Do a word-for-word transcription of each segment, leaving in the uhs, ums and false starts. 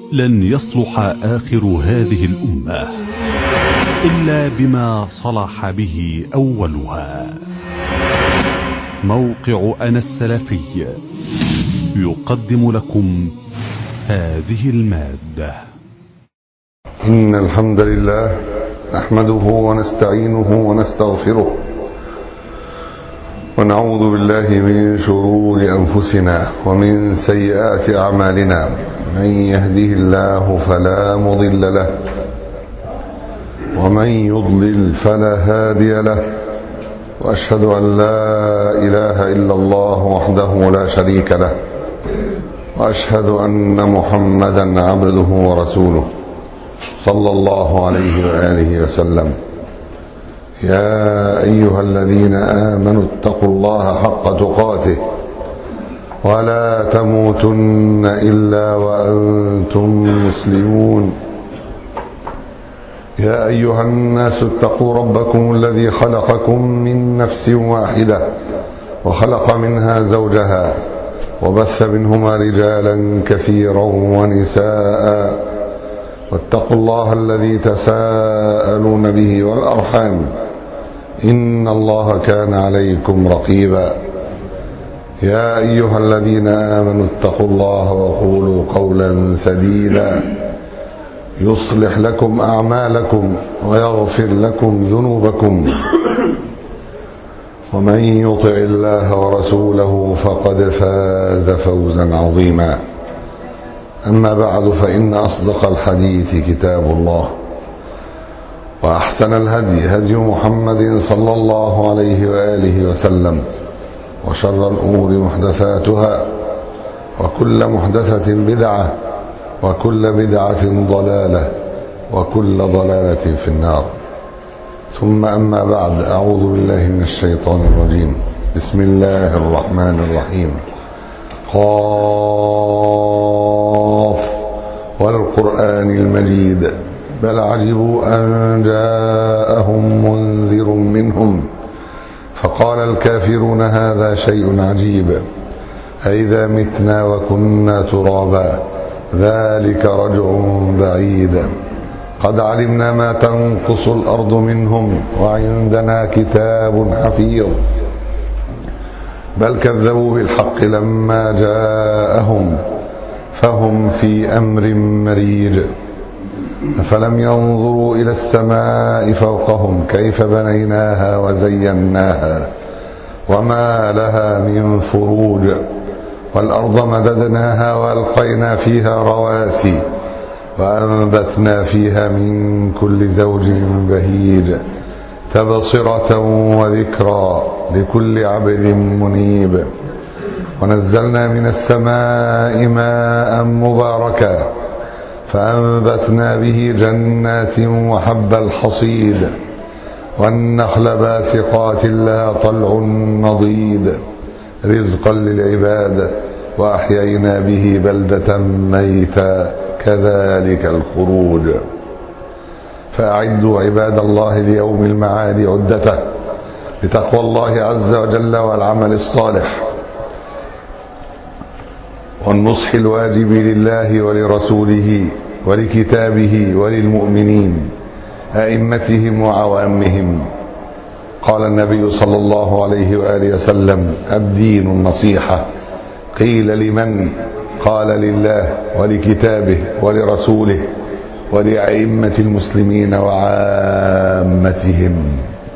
لن يصلح آخر هذه الأمة إلا بما صلح به أولها. موقع أنا السلفي يقدم لكم هذه المادة. إن الحمد لله نحمده ونستعينه ونستغفره ونعوذ بالله من شرور أنفسنا ومن سيئات أعمالنا. من يهده الله فلا مضل له ومن يضلل فلا هادي له، وأشهد أن لا إله إلا الله وحده لا شريك له، وأشهد أن محمدا عبده ورسوله صلى الله عليه وآله وسلم. يا أيها الذين آمنوا اتقوا الله حق تقاته ولا تموتن إلا وأنتم مسلمون. يا أيها الناس اتقوا ربكم الذي خلقكم من نفس واحدة وخلق منها زوجها وبث منهما رجالا كثيرا ونساء، واتقوا الله الذي تساءلون به والأرحام إن الله كان عليكم رقيبا. يا أيها الذين آمنوا اتقوا الله وقولوا قولا سديدا يصلح لكم أعمالكم ويغفر لكم ذنوبكم، ومن يطع الله ورسوله فقد فاز فوزا عظيما. أما بعد، فإن أصدق الحديث كتاب الله، وأحسن الهدي هدي محمد صلى الله عليه وآله وسلم، وشر الأمور محدثاتها، وكل محدثة بدعة، وكل بدعة ضلالة، وكل ضلالة في النار. ثم أما بعد، أعوذ بالله من الشيطان الرجيم. بسم الله الرحمن الرحيم. قاف والقرآن المجيد بل عجبوا أن جاءهم منذر منهم فقال الكافرون هذا شيء عجيب أئذا متنا وكنا ترابا ذلك رجع بعيد قد علمنا ما تنقص الأرض منهم وعندنا كتاب حفيظ بل كذبوا بالحق لما جاءهم فهم في أمر مريج أفلم ينظروا إلى السماء فوقهم كيف بنيناها وزيناها وما لها من فروج والأرض مددناها وألقينا فيها رواسي وأنبتنا فيها من كل زوج بهيج تبصرة وذكرى لكل عبد منيب ونزلنا من السماء ماء مباركا فأنبتنا به جنات وحب الحصيد والنخل باسقات لها طلع نضيد رزقا للعباد وأحيينا به بلدة ميتا كذلك الخروج. فأعدوا عباد الله ليوم المعاد عدته بتقوى الله عز وجل والعمل الصالح والنصح الواجب لله ولرسوله ولكتابه وللمؤمنين أئمتهم وعوامهم. قال النبي صلى الله عليه وآله وسلم الدين النصيحة. قيل لمن؟ قال لله ولكتابه ولرسوله ولأئمة المسلمين وعامتهم.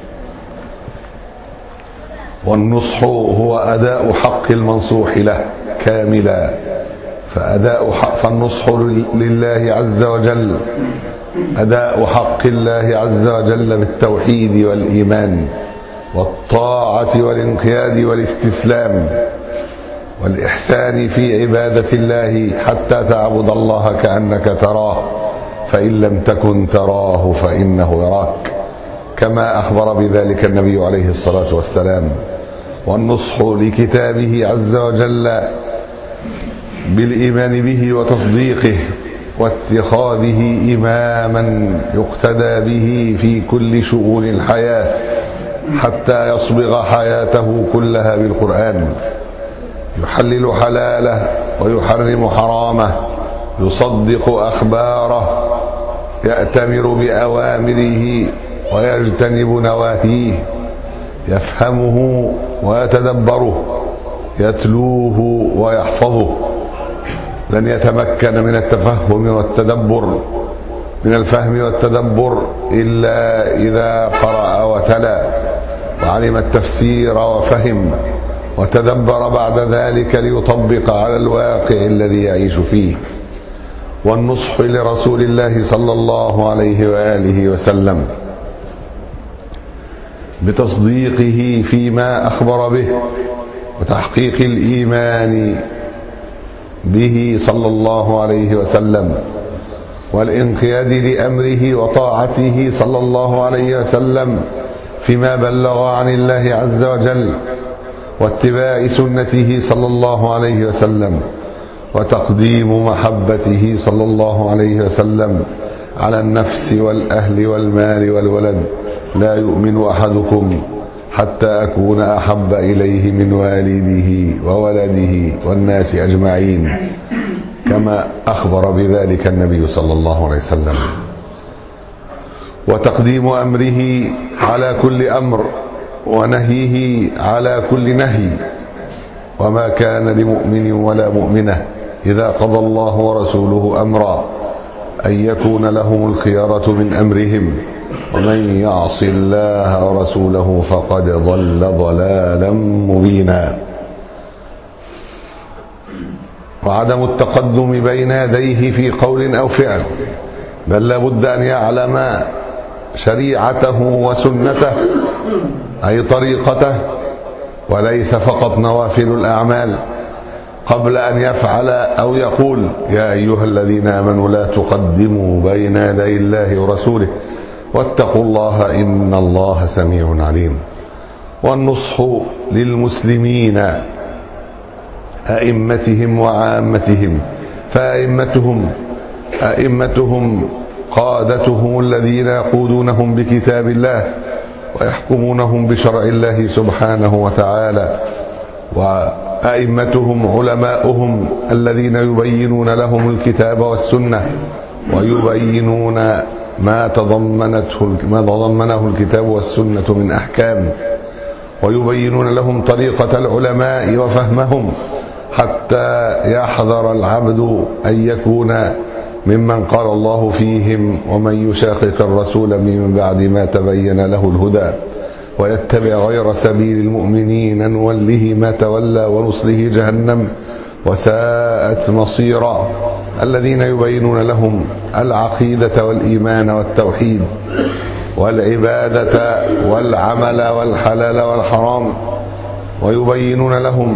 والنصح هو أداء حق المنصوح له كاملا، فأداء حق فالنصح لله عز وجل أداء حق الله عز وجل بالتوحيد والإيمان والطاعة والانقياد والاستسلام والإحسان في عبادة الله حتى تعبد الله كأنك تراه فإن لم تكن تراه فإنه يراك، كما أخبر بذلك النبي عليه الصلاة والسلام. والنصح لكتابه عز وجل بالإيمان به وتصديقه واتخاذه إماما يقتدى به في كل شؤون الحياة حتى يصبغ حياته كلها بالقرآن، يحلل حلاله ويحرم حرامه يصدق أخباره، يأتمر بأوامره ويجتنب نواهيه، يفهمه ويتدبره، يتلوه ويحفظه. لن يتمكن من التفهم والتدبر من الفهم والتدبر إلا إذا قرأ وتلا وعلم التفسير وفهم وتدبر بعد ذلك ليطبق على الواقع الذي يعيش فيه. والنصح لرسول الله صلى الله عليه وآله وسلم بتصديقه فيما أخبر به وتحقيق الإيمان به صلى الله عليه وسلم، والانقياد لأمره وطاعته صلى الله عليه وسلم فيما بلغ عن الله عز وجل، واتباع سنته صلى الله عليه وسلم، وتقديم محبته صلى الله عليه وسلم على النفس والأهل والمال والولد. لا يؤمن أحدكم حتى أكون أحب إليه من والده وولده والناس أجمعين، كما أخبر بذلك النبي صلى الله عليه وسلم. وتقديم أمره على كل أمر ونهيه على كل نهي. وما كان لمؤمن ولا مؤمنة إذا قضى الله ورسوله أمرا أن يكون لهم الخيرة من أمرهم، ومن يعص الله ورسوله فقد ضل ضلالا مبينا. وعدم التقدم بين يديه في قول أو فعل، بل لابد أن يعلم شريعته وسنته أي طريقته، وليس فقط نوافل الأعمال، قبل أن يفعل أو يقول: يا أيها الذين آمنوا لا تقدموا بين يدي الله ورسوله واتقوا الله إن الله سميع عليم. والنصح للمسلمين أئمتهم وعامتهم، فأئمتهم أئمتهم قادتهم الذين يقودونهم بكتاب الله ويحكمونهم بشرع الله سبحانه وتعالى، وأئمتهم علماؤهم الذين يبينون لهم الكتاب والسنة ويبينون ما تضمنته ما تضمنه الكتاب والسنة من أحكام، ويبينون لهم طريقة العلماء وفهمهم، حتى يحذر العبد أن يكون ممن قال الله فيهم: ومن يشاقق الرسول من بعد ما تبين له الهدى ويتبع غير سبيل المؤمنين نوله ما تولى ونصله جهنم وساءت مصيرا. الذين يبينون لهم العقيدة والإيمان والتوحيد والعبادة والعمل والحلال والحرام، ويبينون لهم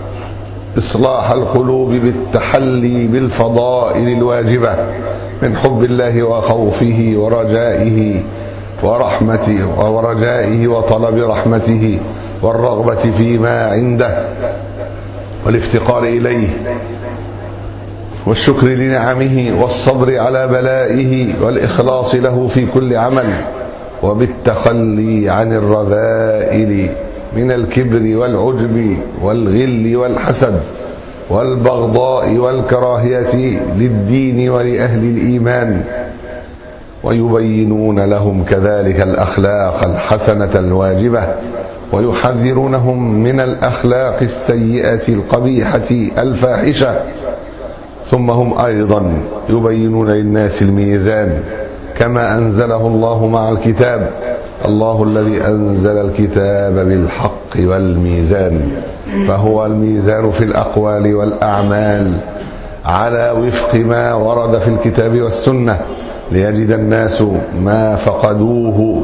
إصلاح القلوب بالتحلي بالفضائل الواجبة من حب الله وخوفه ورجائه ورحمته ورجائه وطلب رحمته والرغبة فيما عنده والافتقار إليه والشكر لنعمه والصبر على بلائه والإخلاص له في كل عمل، وبالتخلي عن الرذائل من الكبر والعجب والغل والحسد والبغضاء والكراهية للدين ولأهل الإيمان. ويبينون لهم كذلك الأخلاق الحسنة الواجبة، ويحذرونهم من الأخلاق السيئة القبيحة الفاحشة. ثم هم أيضا يبينون للناس الميزان كما أنزله الله مع الكتاب: الله الذي أنزل الكتاب بالحق والميزان، فهو الميزان في الأقوال والأعمال على وفق ما ورد في الكتاب والسنة، ليجد الناس ما فقدوه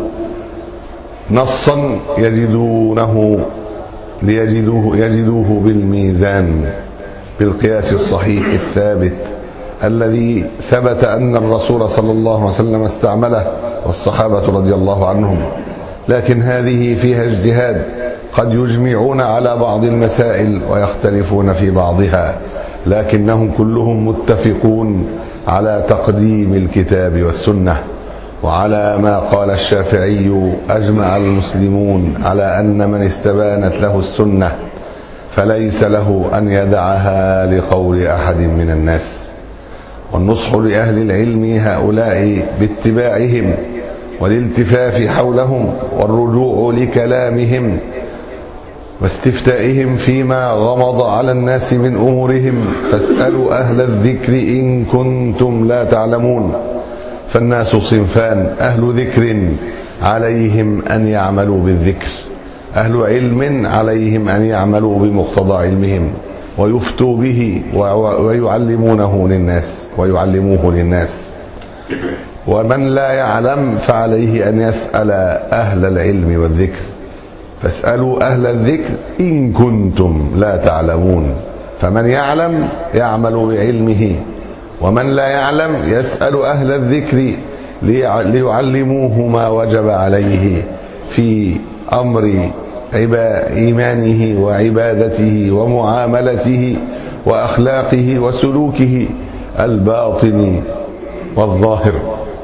نصا يجدونه ليجدوه يجدوه بالميزان، بالقياس الصحيح الثابت الذي ثبت أن الرسول صلى الله عليه وسلم استعمله والصحابة رضي الله عنهم. لكن هذه فيها اجتهاد، قد يجمعون على بعض المسائل ويختلفون في بعضها، لكنهم كلهم متفقون على تقديم الكتاب والسنة. وعلى ما قال الشافعي: أجمع المسلمون على أن من استبانت له السنة فليس له أن يدعها لقول أحد من الناس. والنصح لأهل العلم هؤلاء باتباعهم والالتفاف حولهم والرجوع لكلامهم واستفتائهم فيما غمض على الناس من أمورهم، فاسألوا أهل الذكر إن كنتم لا تعلمون. فالناس صنفان: أهل ذكر عليهم أن يعملوا بالذكر، أهل علم عليهم أن يعملوا بمقتضى علمهم ويفتوا به ويعلمونه للناس ويعلموه للناس. ومن لا يعلم فعليه أن يسأل أهل العلم والذكر، فاسألوا أهل الذكر إن كنتم لا تعلمون. فمن يعلم يعمل بعلمه، ومن لا يعلم يسأل أهل الذكر ليعلموه ما وجب عليه في أمر إيمانه وعبادته ومعاملته وأخلاقه وسلوكه الباطن والظاهر.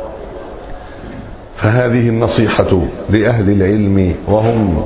فهذه النصيحة لأهل العلم وهم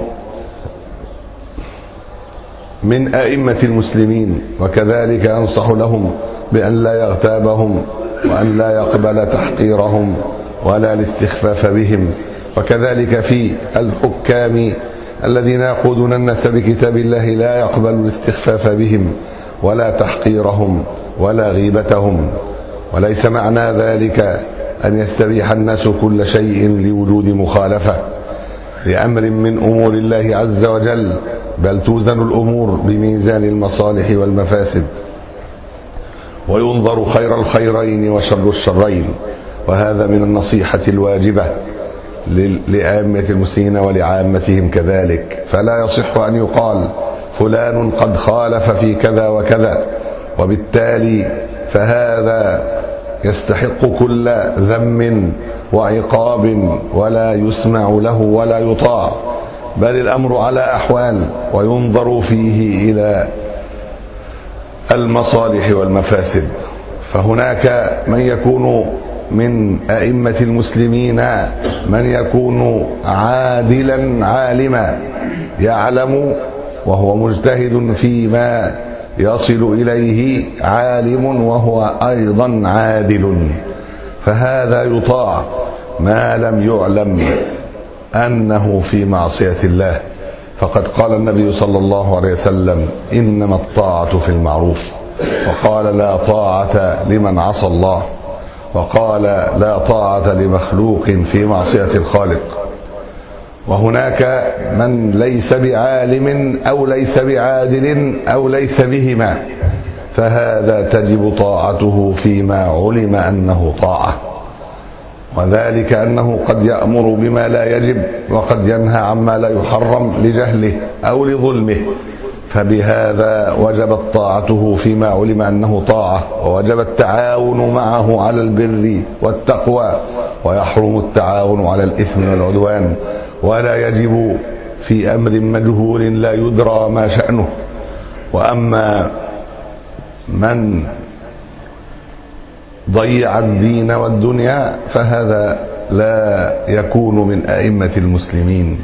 من أئمة المسلمين، وكذلك أنصح لهم بأن لا يغتابهم وأن لا يقبل تحقيرهم ولا الاستخفاف بهم، وكذلك في الحكام الذين يقودون الناس بكتاب الله لا يقبل الاستخفاف بهم ولا تحقيرهم ولا غيبتهم. وليس معنى ذلك أن يستبيح الناس كل شيء لوجود مخالفة لأمر من أمور الله عز وجل، بل توزن الأمور بميزان المصالح والمفاسد، وينظر خير الخيرين وشر الشرين. وهذا من النصيحة الواجبة لأئمة المسلمين ولعامتهم كذلك. فلا يصح أن يقال فلان قد خالف في كذا وكذا، وبالتالي فهذا يستحق كل ذم وعقاب ولا يسمع له ولا يطاع، بل الأمر على أحوال وينظر فيه إلى المصالح والمفاسد. فهناك من يكون من أئمة المسلمين من يكون عادلا عالما يعلم وهو مجتهد فيما يصل إليه، عالم وهو أيضا عادل، فهذا يطاع ما لم يعلم أنه في معصية الله. فقد قال النبي صلى الله عليه وسلم: إنما الطاعة في المعروف، وقال: لا طاعة لمن عصى الله، وقال: لا طاعة لمخلوق في معصية الخالق. وهناك من ليس بعالم أو ليس بعادل أو ليس بهما، فهذا تجب طاعته فيما علم أنه طاعة، وذلك أنه قد يأمر بما لا يجب وقد ينهى عما لا يحرم لجهله أو لظلمه، فبهذا وجبت طاعته فيما علم أنه طاعة، ووجب التعاون معه على البر والتقوى، ويحرم التعاون على الإثم والعدوان، ولا يجب في أمر مجهول لا يدرى ما شأنه. وأما من ضيع الدين والدنيا فهذا لا يكون من أئمة المسلمين.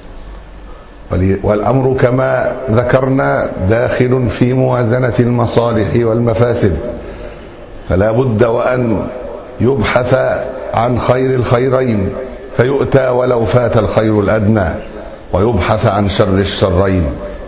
والأمر كما ذكرنا داخل في موازنة المصالح والمفاسد، فلا بد وأن يبحث عن خير الخيرين فيؤتى ولو فات الخير الأدنى، ويبحث عن شر الشرين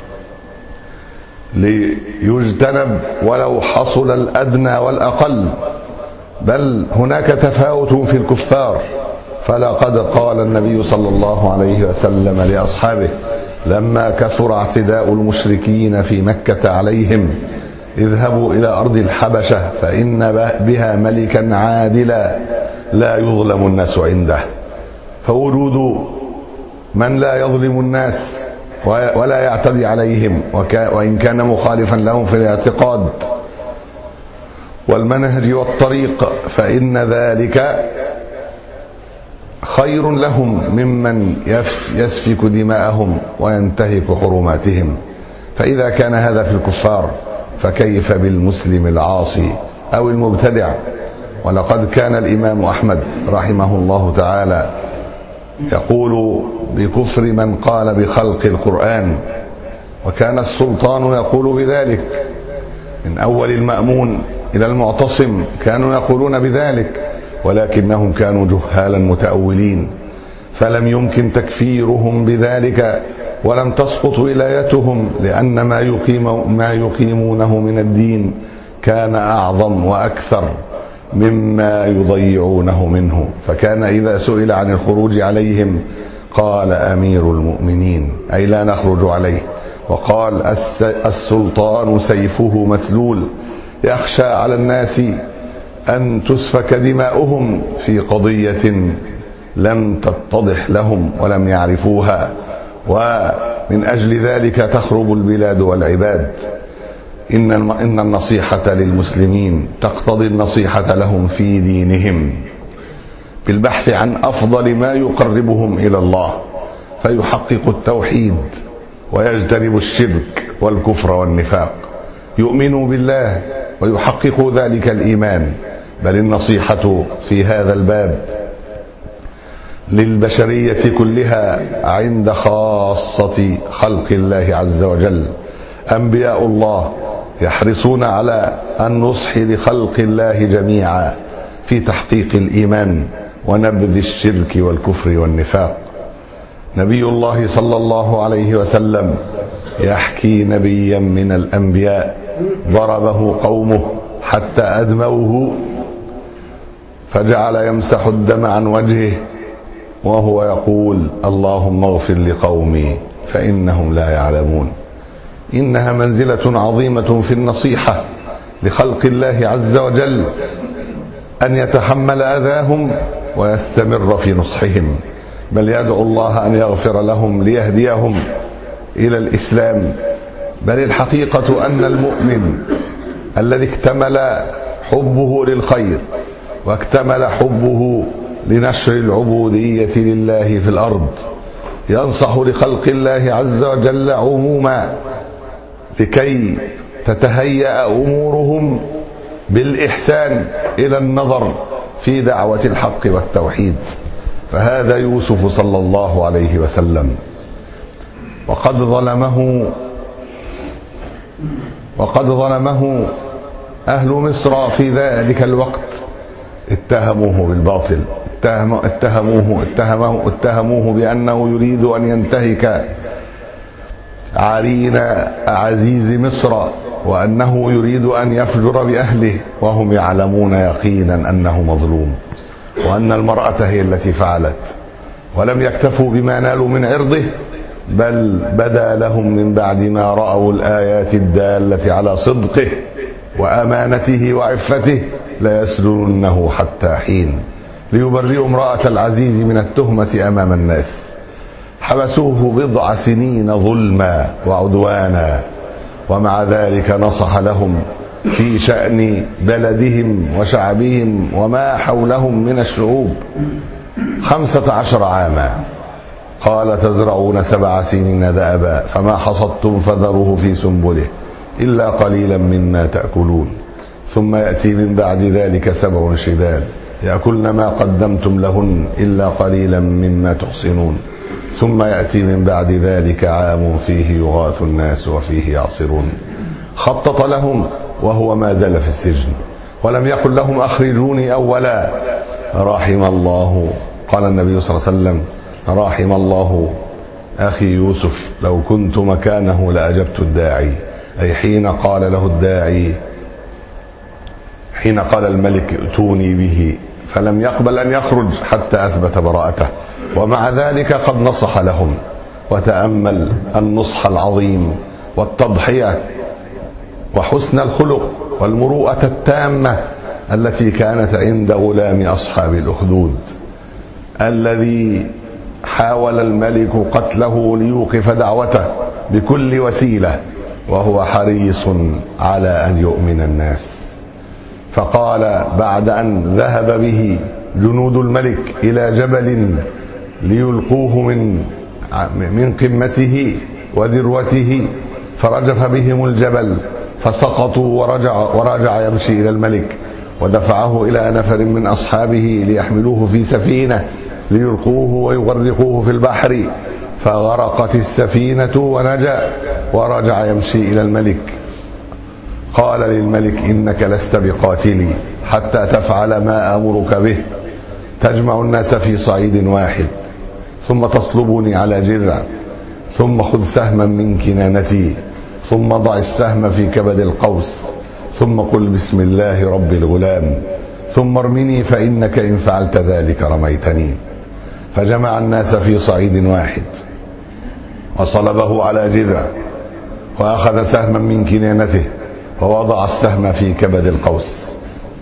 ليجتنب ولو حصل الأدنى والأقل. بل هناك تفاوت في الكفار، فلقد قال النبي صلى الله عليه وسلم لأصحابه لما كثر اعتداء المشركين في مكة عليهم: اذهبوا إلى أرض الحبشة فإن بها ملكا عادلا لا يظلم الناس عنده. فوجود من لا يظلم الناس ولا يعتدي عليهم وإن كان مخالفا لهم في الاعتقاد والمنهج والطريق، فإن ذلك خير لهم ممن يسفك دماءهم وينتهك حرماتهم. فإذا كان هذا في الكفار فكيف بالمسلم العاصي أو المبتدع؟ ولقد كان الإمام أحمد رحمه الله تعالى يقول بكفر من قال بخلق القرآن، وكان السلطان يقول بذلك، من أول المأمون إلى المعتصم كانوا يقولون بذلك، ولكنهم كانوا جهالا متأولين، فلم يمكن تكفيرهم بذلك ولم تسقط ولايتهم، لأن ما يقيم ما يقيمونه من الدين كان أعظم وأكثر مما يضيعونه منه. فكان إذا سئل عن الخروج عليهم قال أمير المؤمنين، أي لا نخرج عليه. وقال السلطان سيفه مسلول، يخشى على الناس أن تسفك دماؤهم في قضية لم تتضح لهم ولم يعرفوها، ومن أجل ذلك تخرب البلاد والعباد. إن إن النصيحة للمسلمين تقتضي النصيحة لهم في دينهم بالبحث عن أفضل ما يقربهم إلى الله، فيحقق التوحيد ويجتنب الشرك والكفر والنفاق، يؤمنوا بالله ويحقق ذلك الإيمان. بل النصيحة في هذا الباب للبشرية كلها عند خاصة خلق الله عز وجل. أنبياء الله يحرصون على النصح لخلق الله جميعا في تحقيق الإيمان ونبذ الشرك والكفر والنفاق. نبي الله صلى الله عليه وسلم يحكي نبيا من الأنبياء ضربه قومه حتى أدموه، فجعل يمسح الدم عن وجهه وهو يقول اللهم اغفر لقومي فإنهم لا يعلمون. إنها منزلة عظيمة في النصيحة لخلق الله عز وجل، أن يتحمل أذاهم ويستمر في نصحهم، بل يدعو الله أن يغفر لهم ليهديهم إلى الإسلام. بل الحقيقة أن المؤمن الذي اكتمل حبه للخير واكتمل حبه لنشر العبودية لله في الأرض ينصح لخلق الله عز وجل عموما لكي تتهيأ أمورهم بالإحسان إلى النظر في دعوة الحق والتوحيد. فهذا يوسف صلى الله عليه وسلم، وقد ظلمه وقد ظلمه أهل مصر في ذلك الوقت، اتهموه بالباطل، اتهموه اتهموه اتهموه بأنه يريد أن ينتهك عرين عزيز مصر، وأنه يريد أن يفجر بأهله، وهم يعلمون يقينا أنه مظلوم وأن المرأة هي التي فعلت. ولم يكتفوا بما نالوا من عرضه، بل بدا لهم من بعد ما رأوا الآيات الدالة على صدقه وأمانته وعفته ليسجننه حتى حين، ليبرئوا امرأة العزيز من التهمة أمام الناس. حبسوه بضع سنين ظلما وعدوانا، ومع ذلك نصح لهم في شأن بلدهم وشعبهم وما حولهم من الشعوب خمسة عشر عاما. قال تزرعون سبع سنين دأبا فما حصدتم فذروه في سنبله إلا قليلا مما تأكلون، ثم يأتي من بعد ذلك سبع شداد يأكلن ما قدمتم لهن إلا قليلا مما تحصنون، ثم يأتي من بعد ذلك عام فيه يغاث الناس وفيه يعصرون. خطط لهم وهو ما زال في السجن، ولم يقل لهم أخرجوني أولا. رحم الله، قال النبي صلى الله عليه وسلم رحم الله أخي يوسف لو كنت مكانه لأجبت الداعي، أي حين قال له الداعي، حين قال الملك ائتوني به، فلم يقبل أن يخرج حتى أثبت براءته، ومع ذلك قد نصح لهم. وتأمل النصح العظيم والتضحية وحسن الخلق والمروءة التامة التي كانت عند غلام أصحاب الأخدود الذي حاول الملك قتله ليوقف دعوته بكل وسيلة، وهو حريص على أن يؤمن الناس. فقال بعد أن ذهب به جنود الملك إلى جبل ليلقوه من من قمته وذروته، فرجف بهم الجبل فسقطوا، ورجع, ورجع يمشي إلى الملك، ودفعه إلى نفر من أصحابه ليحملوه في سفينة ليلقوه ويغرقوه في البحر، فغرقت السفينة ونجا، ورجع يمشي إلى الملك. قال للملك إنك لست بقاتلي حتى تفعل ما أمرك به، تجمع الناس في صعيد واحد ثم تصلبني على جذع، ثم خذ سهما من كنانتي، ثم ضع السهم في كبد القوس، ثم قل بسم الله رب الغلام، ثم ارمني فإنك إن فعلت ذلك رميتني. فجمع الناس في صعيد واحد وصلبه على جذع، وأخذ سهما من كنانته ووضع السهم في كبد القوس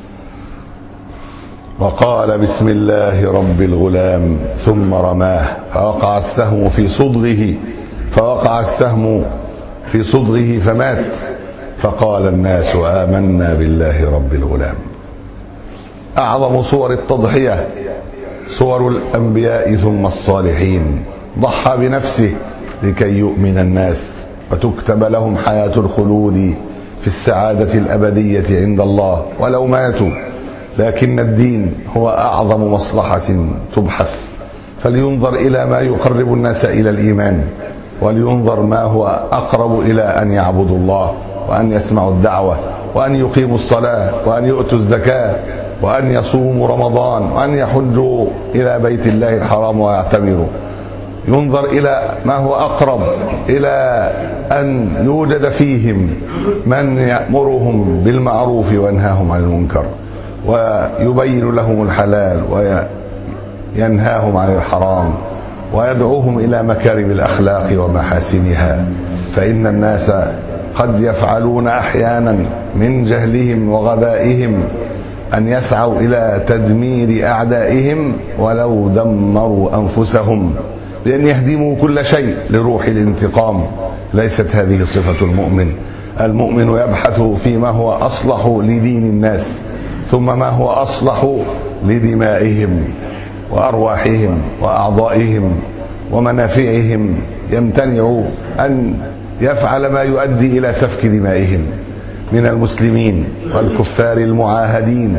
وقال بسم الله رب الغلام، ثم رماه فوقع السهم في صدغه فوقع السهم في صدغه فمات. فقال الناس آمنا بالله رب الغلام. أعظم صور التضحية صور الأنبياء ثم الصالحين، ضحى بنفسه لكي يؤمن الناس وتكتب لهم حياة الخلود في السعادة الأبدية عند الله ولو ماتوا. لكن الدين هو أعظم مصلحة تبحث، فلينظر إلى ما يقرب الناس إلى الإيمان، ولينظر ما هو أقرب إلى أن يعبدوا الله وأن يسمعوا الدعوة وأن يقيموا الصلاة وأن يؤتوا الزكاة وأن يصوموا رمضان وأن يحجوا إلى بيت الله الحرام ويعتمروا. ينظر إلى ما هو أقرب إلى أن يوجد فيهم من يأمرهم بالمعروف وينهاهم عن المنكر ويبين لهم الحلال وينهاهم عن الحرام ويدعوهم إلى مكارم الأخلاق ومحاسنها. فإن الناس قد يفعلون أحيانا من جهلهم وغبائهم أن يسعوا إلى تدمير أعدائهم ولو دمروا أنفسهم، لأن يهدموا كل شيء لروح الانتقام. ليست هذه صفة المؤمن. المؤمن يبحث فيما هو أصلح لدين الناس، ثم ما هو أصلح لدمائهم وأرواحهم وأعضائهم ومنافعهم. يمتنع أن يفعل ما يؤدي إلى سفك دمائهم من المسلمين والكفار المعاهدين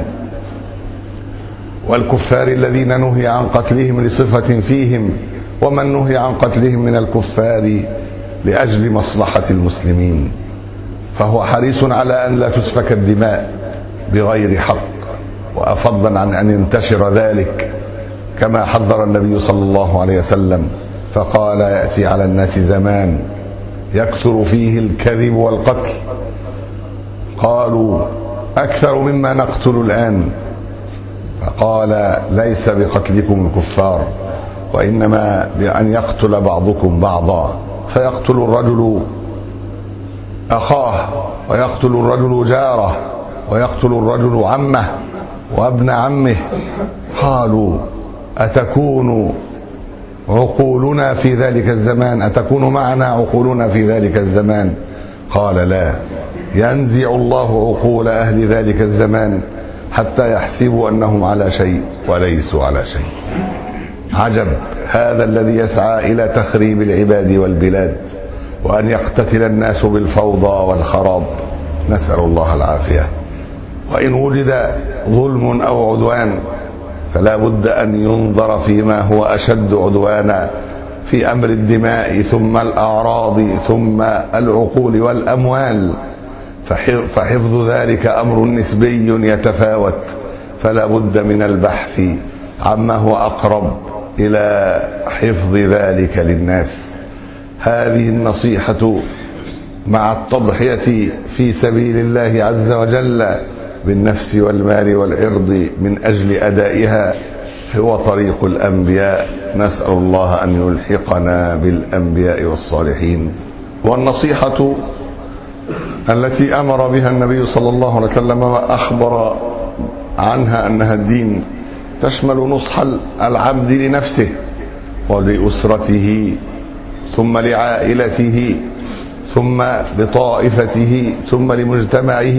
والكفار الذين نهي عن قتلهم لصفة فيهم، ومن نهي عن قتلهم من الكفار لأجل مصلحة المسلمين. فهو حريص على أن لا تسفك الدماء بغير حق، وفضلا عن أن ينتشر ذلك كما حذر النبي صلى الله عليه وسلم فقال يأتي على الناس زمان يكثر فيه الكذب والقتل. قالوا أكثر مما نقتل الآن، فقال ليس بقتلكم الكفار، وإنما بأن يقتل بعضكم بعضا، فيقتل الرجل أخاه ويقتل الرجل جاره ويقتل الرجل عمه وابن عمه. قالوا أتكون عقولنا في ذلك الزمان أتكون معنا عقولنا في ذلك الزمان؟ قال لا، ينزع الله عقول أهل ذلك الزمان حتى يحسبوا أنهم على شيء وليسوا على شيء. عجب هذا الذي يسعى إلى تخريب العباد والبلاد وأن يقتتل الناس بالفوضى والخراب، نسأل الله العافية. وإن وجد ظلم أو عدوان فلا بد أن ينظر فيما هو أشد عدوانا في أمر الدماء ثم الأعراض ثم العقول والأموال، فحفظ ذلك أمر نسبي يتفاوت، فلا بد من البحث عما هو أقرب إلى حفظ ذلك للناس. هذه النصيحة مع التضحية في سبيل الله عز وجل بالنفس والمال والعرض من أجل أدائها هو طريق الأنبياء. نسأل الله أن يلحقنا بالأنبياء والصالحين. والنصيحة التي أمر بها النبي صلى الله عليه وسلم وأخبر عنها أنها الدين تشمل نصح العبد لنفسه ولأسرته ثم لعائلته ثم لطائفته ثم لمجتمعه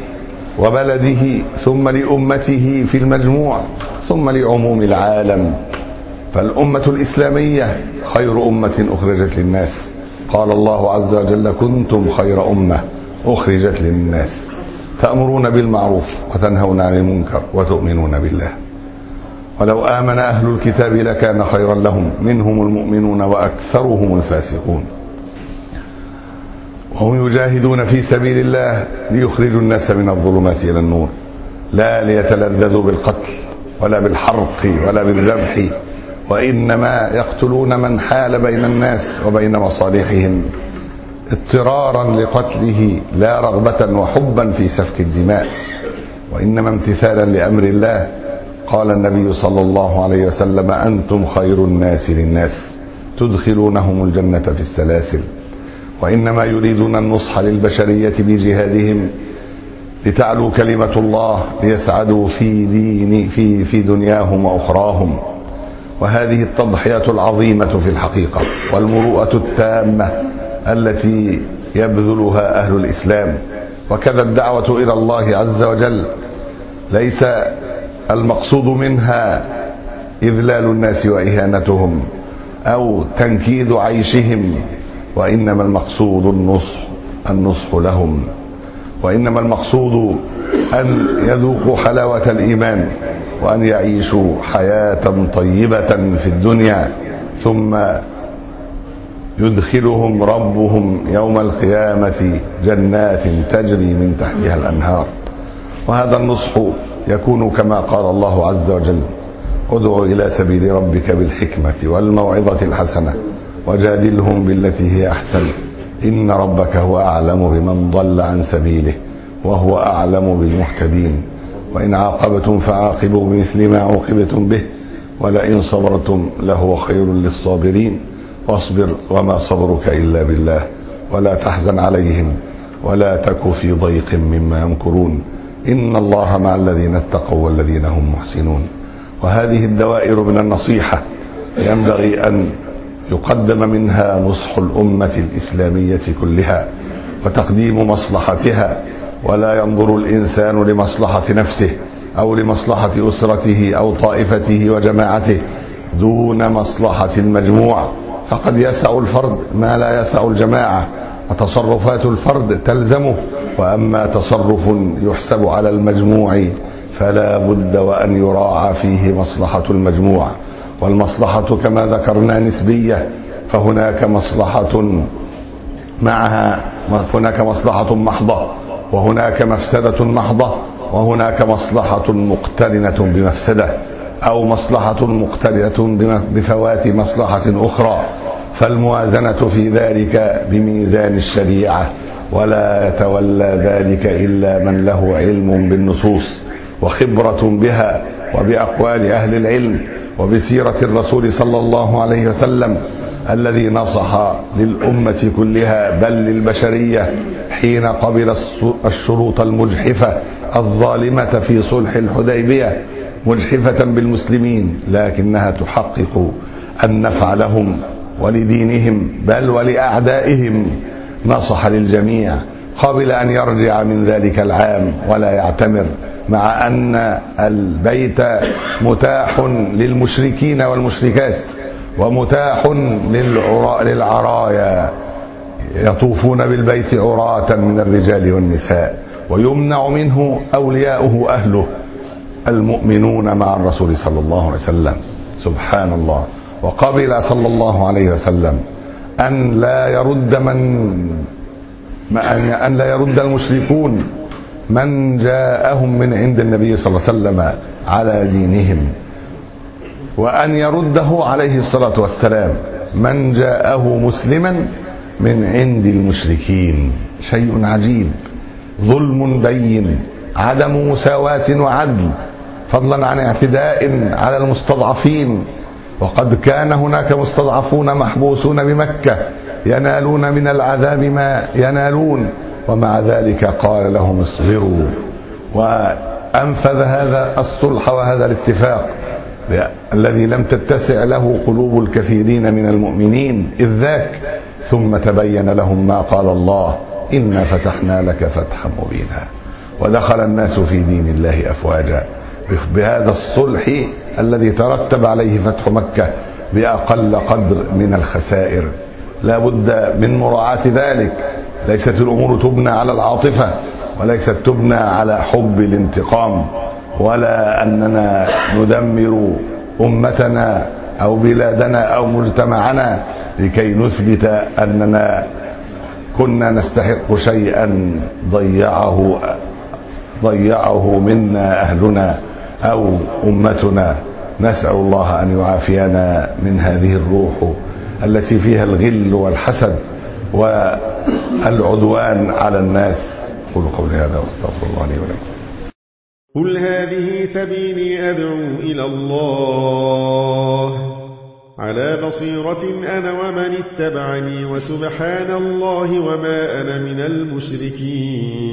وبلده ثم لأمته في المجموع ثم لعموم العالم. فالأمة الإسلامية خير أمة أخرجت للناس. قال الله عز وجل كنتم خير أمة أخرجت للناس تأمرون بالمعروف وتنهون عن المنكر وتؤمنون بالله. ولو آمن أهل الكتاب لكان خيرا لهم منهم المؤمنون وأكثرهم الفاسقون. وهم يجاهدون في سبيل الله ليخرجوا الناس من الظلمات إلى النور، لا ليتلذذوا بالقتل ولا بالحرق ولا بالذبح، وإنما يقتلون من حال بين الناس وبين مصالحهم اضطرارا لقتله، لا رغبة وحبا في سفك الدماء، وإنما امتثالا لأمر الله. قال النبي صلى الله عليه وسلم: أنتم خير الناس للناس تدخلونهم الجنة في السلاسل. وإنما يريدون النصح للبشرية بجهادهم لتعلو كلمة الله، ليسعدوا في دين في في دنياهم وأخراهم. وهذه التضحية العظيمة في الحقيقة والمروءة التامة التي يبذلها أهل الإسلام. وكذا الدعوة إلى الله عز وجل ليس المقصود منها إذلال الناس وإهانتهم أو تنكيد عيشهم، وإنما المقصود النصح النصح لهم، وإنما المقصود أن يذوقوا حلاوة الإيمان وأن يعيشوا حياة طيبة في الدنيا، ثم يدخلهم ربهم يوم القيامة جنات تجري من تحتها الأنهار. وهذا النصح يكون كما قال الله عز وجل: ادع إلى سبيل ربك بالحكمة والموعظة الحسنة وجادلهم بالتي هي أحسن إن ربك هو أعلم بمن ضل عن سبيله وهو أعلم بالمهتدين. وإن عاقبتم فعاقبوا بمثل ما عوقبتم به ولئن صبرتم لهو خير للصابرين واصبر وما صبرك إلا بالله ولا تحزن عليهم ولا تك في ضيق مما يمكرون إن الله مع الذين اتقوا والذين هم محسنون. وهذه الدوائر من النصيحة ينبغي أن يقدم منها نصح الأمة الإسلامية كلها وتقديم مصلحتها، ولا ينظر الإنسان لمصلحة نفسه أو لمصلحة أسرته أو طائفته وجماعته دون مصلحة المجموع، فقد يسع الفرد ما لا يسع الجماعة، وتصرفات الفرد تلزمه، وأما تصرف يحسب على المجموع فلا بد وأن يراعى فيه مصلحة المجموع. والمصلحة كما ذكرنا نسبية، فهناك مصلحة معها هناك مصلحة محضة، وهناك مفسدة محضة، وهناك مصلحة مقترنة بمفسدة، أو مصلحة مقترنة بفوات مصلحة أخرى، فالموازنة في ذلك بميزان الشريعة، ولا يتولى ذلك إلا من له علم بالنصوص وخبرة بها وبأقوال أهل العلم وبسيرة الرسول صلى الله عليه وسلم الذي نصح للأمة كلها بل للبشرية حين قبل الشروط المجحفة الظالمة في صلح الحديبية، مجحفة بالمسلمين لكنها تحقق النفع لهم ولدينهم بل ولأعدائهم. نصح للجميع قبل أن يرجع من ذلك العام ولا يعتمر، مع أن البيت متاح للمشركين والمشركات ومتاح للعرايا يطوفون بالبيت عراة من الرجال والنساء، ويمنع منه أولياؤه أهله المؤمنون مع الرسول صلى الله عليه وسلم. سبحان الله. وقبل صلى الله عليه وسلم أن لا يرد من أن لا يرد المشركون من جاءهم من عند النبي صلى الله عليه وسلم على دينهم، وأن يرده عليه الصلاة والسلام من جاءه مسلما من عند المشركين. شيء عجيب، ظلم بين، عدم مساواة وعدل، فضلا عن اعتداء على المستضعفين. وقد كان هناك مستضعفون محبوسون بمكة ينالون من العذاب ما ينالون، ومع ذلك قال لهم اصبروا، وأنفذ هذا الصلح وهذا الاتفاق الذي لم تتسع له قلوب الكثيرين من المؤمنين إذ ذاك، ثم تبين لهم ما قال الله: إنا فتحنا لك فتحا مبينا. ودخل الناس في دين الله أفواجا بهذا الصلح الذي ترتب عليه فتح مكة بأقل قدر من الخسائر. لا بد من مراعاة ذلك. ليست الأمور تبنى على العاطفة، وليست تبنى على حب الانتقام، ولا أننا ندمر أمتنا أو بلادنا أو مجتمعنا لكي نثبت أننا كنا نستحق شيئا ضيعه ضيعه منا أهلنا أو أمتنا. نسأل الله أن يعافينا من هذه الروح التي فيها الغل والحسد والعدوان على الناس. قولوا قولي هذا واستغفر الله لي ولكم. قل هذه سبيلي أدعو إلى الله على بصيرة أنا ومن اتبعني وسبحان الله وما أنا من المشركين.